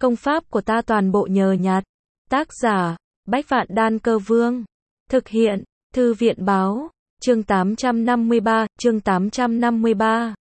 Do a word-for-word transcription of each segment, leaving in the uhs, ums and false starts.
Công pháp của ta toàn bộ nhờ nhặt. Tác giả, Bách Vạn Đan Cơ Vương. Thực hiện, Thư viện Báo. Chương tám trăm năm mươi ba, chương tám trăm năm mươi ba.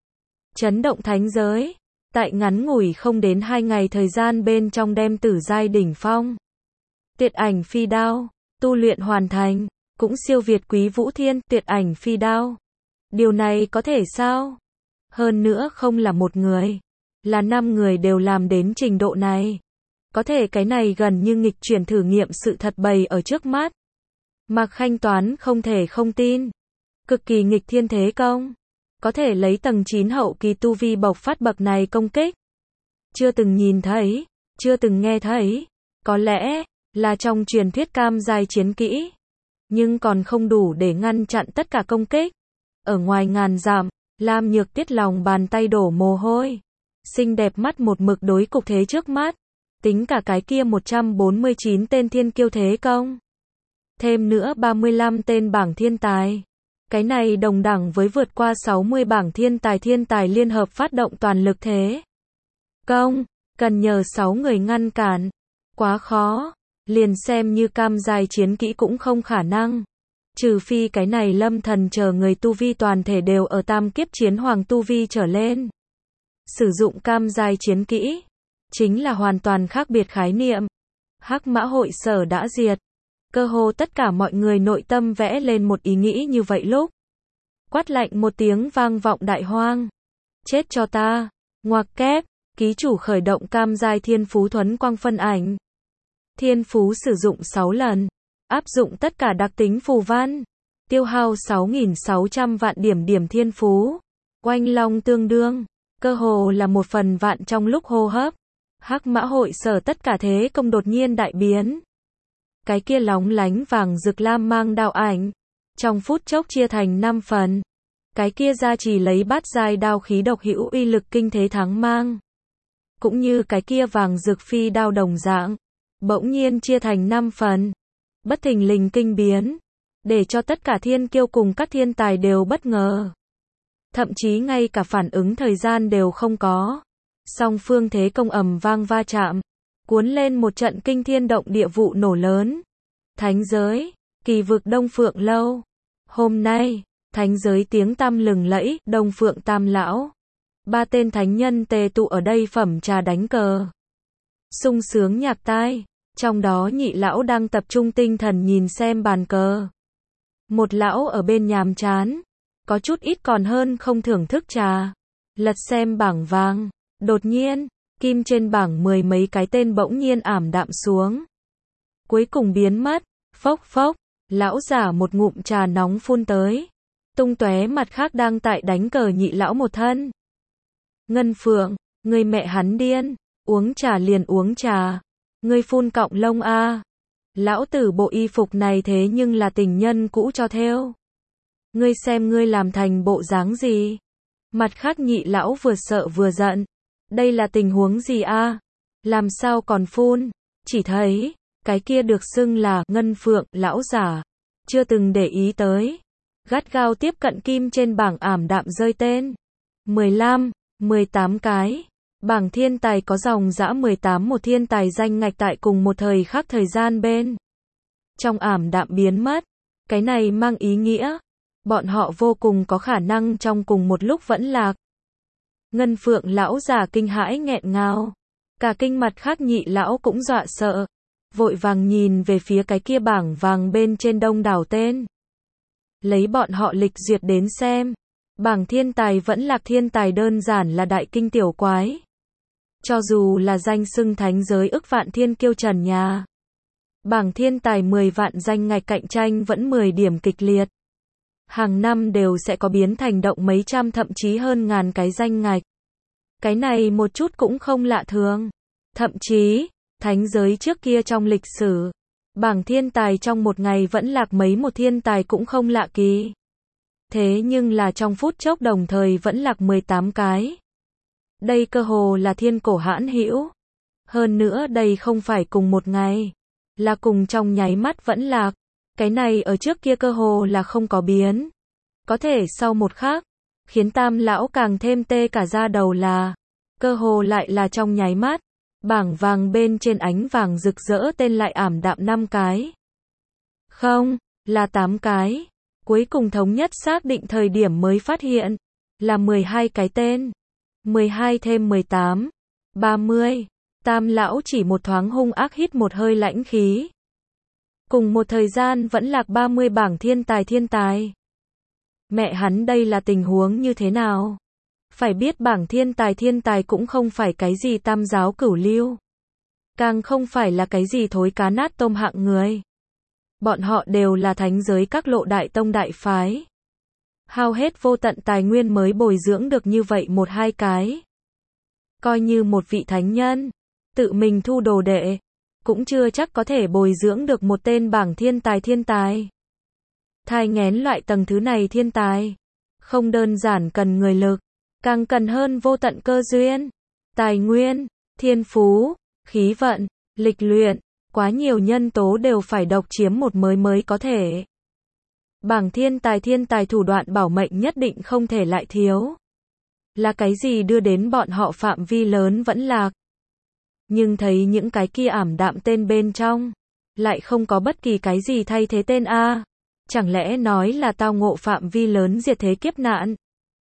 Chấn động thánh giới. Tại ngắn ngủi không đến hai ngày thời gian bên trong đem tử giai đỉnh phong. Tiệt ảnh phi đao, tu luyện hoàn thành, cũng siêu việt Quý Vũ Thiên, tiệt ảnh phi đao. Điều này có thể sao? Hơn nữa không là một người, là năm người đều làm đến trình độ này. Có thể cái này gần như nghịch chuyển thử nghiệm sự thật bày ở trước mắt. Mạc Khanh Toán không thể không tin. Cực kỳ nghịch thiên thế công. Có thể lấy tầng chín hậu kỳ tu vi bộc phát bậc này công kích. Chưa từng nhìn thấy, chưa từng nghe thấy. Có lẽ là trong truyền thuyết cam giai chiến kỹ. Nhưng còn không đủ để ngăn chặn tất cả công kích. Ở ngoài ngàn dặm, Lam Nhược Tiết lòng bàn tay đổ mồ hôi. Xinh đẹp mắt một mực đối cục thế trước mắt. Tính cả cái kia một trăm bốn mươi chín tên thiên kiêu thế công. Thêm nữa ba mươi lăm tên bảng thiên tài. Cái này đồng đẳng với vượt qua sáu mươi bảng thiên tài thiên tài liên hợp phát động toàn lực thế công. Cần nhờ sáu người ngăn cản. Quá khó. Liền xem như cam giai chiến kỹ cũng không khả năng. Trừ phi cái này lâm thần chờ người tu vi toàn thể đều ở tam kiếp chiến hoàng tu vi trở lên. Sử dụng cam giai chiến kỹ. Chính là hoàn toàn khác biệt khái niệm. Hắc Mã hội sở đã diệt. Cơ hồ tất cả mọi người nội tâm vẽ lên một ý nghĩ như vậy lúc. Quát lạnh một tiếng vang vọng đại hoang. Chết cho ta. Ngoặc kép. Ký chủ khởi động cam giai thiên phú thuấn quang phân ảnh. Thiên phú sử dụng sáu lần. Áp dụng tất cả đặc tính phù văn. Tiêu hao sáu nghìn sáu trăm vạn điểm điểm thiên phú. Oanh long tương đương. Cơ hồ là một phần vạn trong lúc hô hấp. Hắc Mã hội sở tất cả thế công đột nhiên đại biến. Cái kia lóng lánh vàng rực lam mang đao ảnh. Trong phút chốc chia thành năm phần. Cái kia ra chỉ lấy bát giai đao khí độc hữu uy lực kinh thế thắng mang. Cũng như cái kia vàng rực phi đao đồng dạng. Bỗng nhiên chia thành năm phần. Bất thình lình kinh biến. Để cho tất cả thiên kiêu cùng các thiên tài đều bất ngờ. Thậm chí ngay cả phản ứng thời gian đều không có. Song phương thế công ầm vang va chạm. Cuốn lên một trận kinh thiên động địa vụ nổ lớn. Thánh giới, kỳ vực Đông Phượng Lâu. Hôm nay, thánh giới tiếng tăm lừng lẫy, Đông Phượng Tam Lão. Ba tên thánh nhân tề tụ ở đây phẩm trà đánh cờ. Sung sướng nhạc tai. Trong đó nhị lão đang tập trung tinh thần nhìn xem bàn cờ. Một lão ở bên nhàm chán. Có chút ít còn hơn không thưởng thức trà. Lật xem bảng vàng. Đột nhiên, kim trên bảng mười mấy cái tên bỗng nhiên ảm đạm xuống. Cuối cùng biến mất. Phốc phốc. Lão giả một ngụm trà nóng phun tới. Tung tóe mặt khác đang tại đánh cờ nhị lão một thân. Ngân Phượng, người mẹ hắn điên. Uống trà liền uống trà. Ngươi phun cọng lông a. Lão tử bộ y phục này thế nhưng là tình nhân cũ cho thêu. Ngươi xem ngươi làm thành bộ dáng gì. Mặt khác nhị lão vừa sợ vừa giận. Đây là tình huống gì a? Làm sao còn phun? Chỉ thấy, cái kia được xưng là Ngân Phượng, lão giả. Chưa từng để ý tới. Gắt gao tiếp cận kim trên bảng ảm đạm rơi tên. mười lăm, mười tám cái. Bảng thiên tài có dòng dã mười tám một thiên tài danh ngạch tại cùng một thời khắc thời gian bên. Trong ảm đạm biến mất. Cái này mang ý nghĩa. Bọn họ vô cùng có khả năng trong cùng một lúc vẫn lạc. Ngân Phượng lão giả kinh hãi nghẹn ngào. Cả kinh mặt khác nhị lão cũng dọa sợ. Vội vàng nhìn về phía cái kia bảng vàng bên trên đông đảo tên. Lấy bọn họ lịch duyệt đến xem. Bảng thiên tài vẫn lạc thiên tài đơn giản là đại kinh tiểu quái. Cho dù là danh xưng thánh giới ức vạn thiên kiêu trần nhà. Bảng thiên tài mười vạn danh ngạch cạnh tranh vẫn mười điểm kịch liệt. Hàng năm đều sẽ có biến thành động mấy trăm thậm chí hơn ngàn cái danh ngạch. Cái này một chút cũng không lạ thường. Thậm chí, thánh giới trước kia trong lịch sử. Bảng thiên tài trong một ngày vẫn lạc mấy một thiên tài cũng không lạ kỳ. Thế nhưng là trong phút chốc đồng thời vẫn lạc mười tám cái. Đây cơ hồ là thiên cổ hãn hữu. Hơn nữa đây không phải cùng một ngày. Là cùng trong nháy mắt vẫn lạc. Cái này ở trước kia cơ hồ là không có biến. Có thể sau một khắc. Khiến tam lão càng thêm tê cả da đầu là. Cơ hồ lại là trong nháy mắt. Bảng vàng bên trên ánh vàng rực rỡ tên lại ảm đạm năm cái. Không, là tám cái. Cuối cùng thống nhất xác định thời điểm mới phát hiện, là mười hai cái tên. mười hai thêm mười tám, ba mươi. Tam lão chỉ một thoáng hung ác hít một hơi lãnh khí. Cùng một thời gian vẫn lạc ba mươi bảng thiên tài thiên tài. Mẹ hắn đây là tình huống như thế nào? Phải biết bảng thiên tài thiên tài cũng không phải cái gì tam giáo cửu lưu. Càng không phải là cái gì thối cá nát tôm hạng người. Bọn họ đều là thánh giới các lộ đại tông đại phái. Hao hết vô tận tài nguyên mới bồi dưỡng được như vậy một hai cái. Coi như một vị thánh nhân, tự mình thu đồ đệ, cũng chưa chắc có thể bồi dưỡng được một tên bảng thiên tài thiên tài. Thai nghén loại tầng thứ này thiên tài, không đơn giản cần người lực, càng cần hơn vô tận cơ duyên, tài nguyên, thiên phú, khí vận, lịch luyện, quá nhiều nhân tố đều phải độc chiếm một mới mới có thể. Bảng thiên tài thiên tài thủ đoạn bảo mệnh nhất định không thể lại thiếu. Là cái gì đưa đến bọn họ phạm vi lớn vẫn lạc. Nhưng thấy những cái kia ảm đạm tên bên trong, lại không có bất kỳ cái gì thay thế tên A. Chẳng lẽ nói là tao ngộ phạm vi lớn diệt thế kiếp nạn?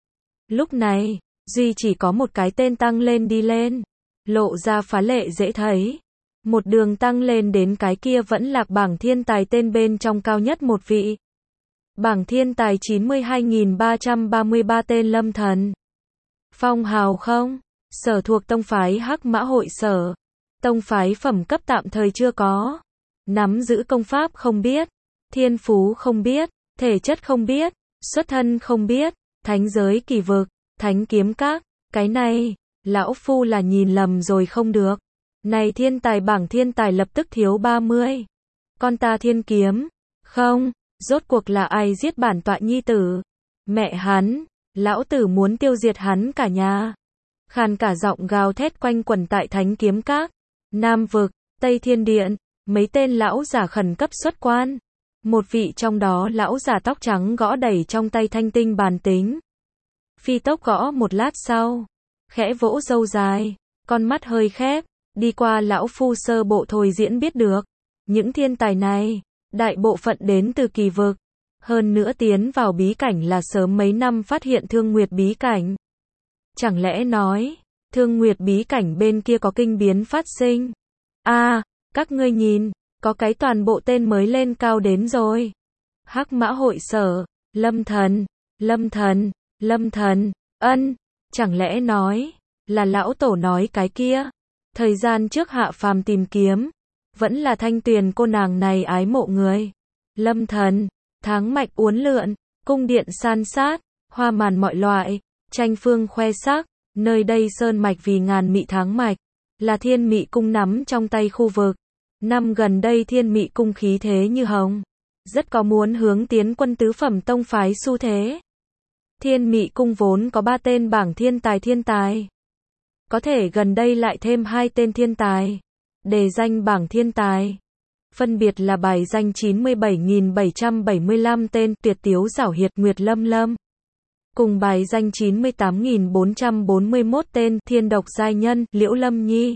Lúc này, duy chỉ có một cái tên tăng lên đi lên, lộ ra phá lệ dễ thấy. Một đường tăng lên đến cái kia vẫn lạc bảng thiên tài tên bên trong cao nhất một vị. Bảng thiên tài chín mươi hai nghìn ba trăm ba mươi ba tên lâm thần. Phong hào không? Sở thuộc tông phái Hắc Mã Hội Sở. Tông phái phẩm cấp tạm thời chưa có. Nắm giữ công pháp không biết. Thiên phú không biết. Thể chất không biết. Xuất thân không biết. Thánh giới kỳ vực. Thánh kiếm các. Cái này, lão phu là nhìn lầm rồi không được. Này thiên tài bảng thiên tài lập tức thiếu ba mươi. Con ta thiên kiếm. Không, rốt cuộc là ai giết bản tọa nhi tử? Mẹ hắn, lão tử muốn tiêu diệt hắn cả nhà. Khàn cả giọng gào thét quanh quẩn tại thánh kiếm các. Nam vực, Tây Thiên Điện, mấy tên lão giả khẩn cấp xuất quan. Một vị trong đó lão giả tóc trắng gõ đẩy trong tay thanh tinh bàn tính. Phi tốc gõ một lát sau, khẽ vỗ râu dài, con mắt hơi khép, đi qua lão phu sơ bộ thôi diễn biết được. Những thiên tài này, đại bộ phận đến từ kỳ vực. Hơn nữa tiến vào bí cảnh là sớm mấy năm phát hiện Thương Nguyệt bí cảnh. Chẳng lẽ nói, Thương Nguyệt bí cảnh bên kia có kinh biến phát sinh? A, à, các ngươi nhìn, có cái toàn bộ tên mới lên cao đến rồi. Hắc Mã Hội Sở, Lâm Thần, Lâm Thần, Lâm Thần, ân, chẳng lẽ nói, là lão tổ nói cái kia? Thời gian trước hạ phàm tìm kiếm, vẫn là Thanh Tuyền cô nàng này ái mộ người. Lâm Thần, tháng mạch uốn lượn, cung điện san sát, hoa màn mọi loại, tranh phương khoe sắc, nơi đây sơn mạch vì ngàn mị tháng mạch, là Thiên Mị cung nắm trong tay khu vực. Năm gần đây Thiên Mị cung khí thế như hồng, rất có muốn hướng tiến quân tứ phẩm tông phái xu thế. Thiên Mị cung vốn có ba tên bảng thiên tài thiên tài. Có thể gần đây lại thêm hai tên thiên tài, đề danh bảng thiên tài. Phân biệt là bài danh chín mươi bảy nghìn bảy trăm bảy mươi lăm tên Tuyệt Tiếu Giảo Hiệt Nguyệt Lâm Lâm. Cùng bài danh chín mươi tám nghìn bốn trăm bốn mươi mốt tên Thiên Độc Giai Nhân Liễu Lâm Nhi.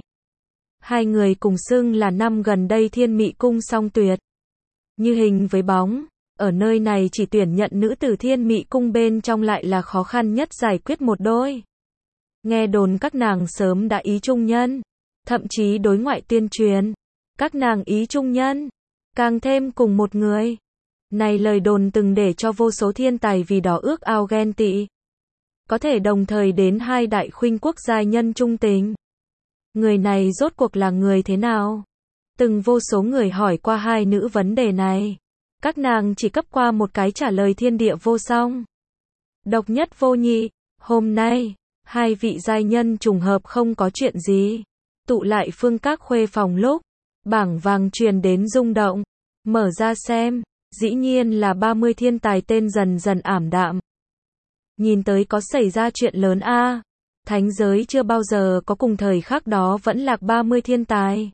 Hai người cùng xưng là năm gần đây Thiên Mị cung song tuyệt. Như hình với bóng, ở nơi này chỉ tuyển nhận nữ tử Thiên Mị cung bên trong lại là khó khăn nhất giải quyết một đôi. Nghe đồn các nàng sớm đã ý trung nhân, thậm chí đối ngoại tuyên truyền, các nàng ý trung nhân, càng thêm cùng một người. Này lời đồn từng để cho vô số thiên tài vì đó ước ao ghen tị. Có thể đồng thời đến hai đại khuynh quốc giai nhân trung tình. Người này rốt cuộc là người thế nào? Từng vô số người hỏi qua hai nữ vấn đề này. Các nàng chỉ cấp qua một cái trả lời thiên địa vô song. Độc nhất vô nhị, hôm nay, hai vị giai nhân trùng hợp không có chuyện gì. Tụ lại phương các khuê phòng lúc, bảng vàng truyền đến rung động. Mở ra xem, dĩ nhiên là ba mươi thiên tài tên dần dần ảm đạm. Nhìn tới có xảy ra chuyện lớn a. À, thánh giới chưa bao giờ có cùng thời khắc đó vẫn lạc ba mươi thiên tài.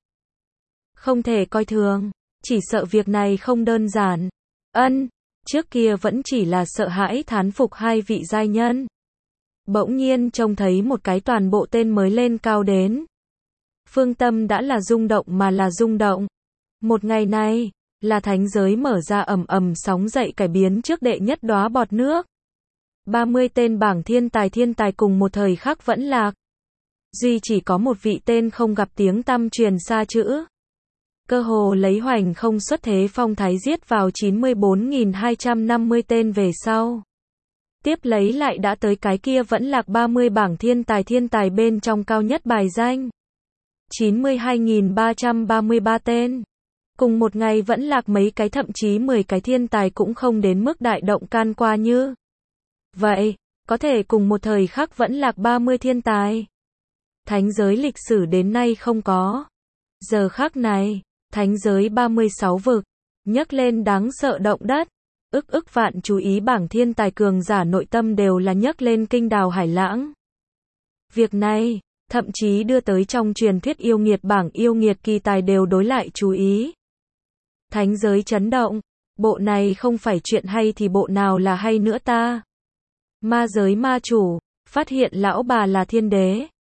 Không thể coi thường, chỉ sợ việc này không đơn giản. Ân, trước kia vẫn chỉ là sợ hãi thán phục hai vị giai nhân. Bỗng nhiên trông thấy một cái toàn bộ tên mới lên cao đến. Phương tâm đã là rung động mà là rung động. Một ngày này, là thánh giới mở ra ầm ầm sóng dậy cải biến trước đệ nhất đóa bọt nước. ba mươi tên bảng thiên tài thiên tài cùng một thời khắc vẫn lạc. Duy chỉ có một vị tên không gặp tiếng tăm truyền xa chữ. Cơ hồ lấy hoành không xuất thế phong thái giết vào chín mươi bốn nghìn hai trăm năm mươi tên về sau. Tiếp lấy lại đã tới cái kia vẫn lạc ba mươi bảng thiên tài thiên tài bên trong cao nhất bài danh. chín mươi hai nghìn ba trăm ba mươi ba tên. Cùng một ngày vẫn lạc mấy cái thậm chí mười cái thiên tài cũng không đến mức đại động can qua như. Vậy, có thể cùng một thời khắc vẫn lạc ba mươi thiên tài. Thánh giới lịch sử đến nay không có. Giờ khắc này, thánh giới ba mươi sáu vực, nhấc lên đáng sợ động đất. Ức ức vạn chú ý bảng thiên tài cường giả nội tâm đều là nhấc lên kinh đào hải lãng. Việc này, thậm chí đưa tới trong truyền thuyết yêu nghiệt bảng yêu nghiệt kỳ tài đều đối lại chú ý. Thánh giới chấn động, bộ này không phải chuyện hay thì bộ nào là hay nữa ta. Ma giới ma chủ, phát hiện lão bà là thiên đế.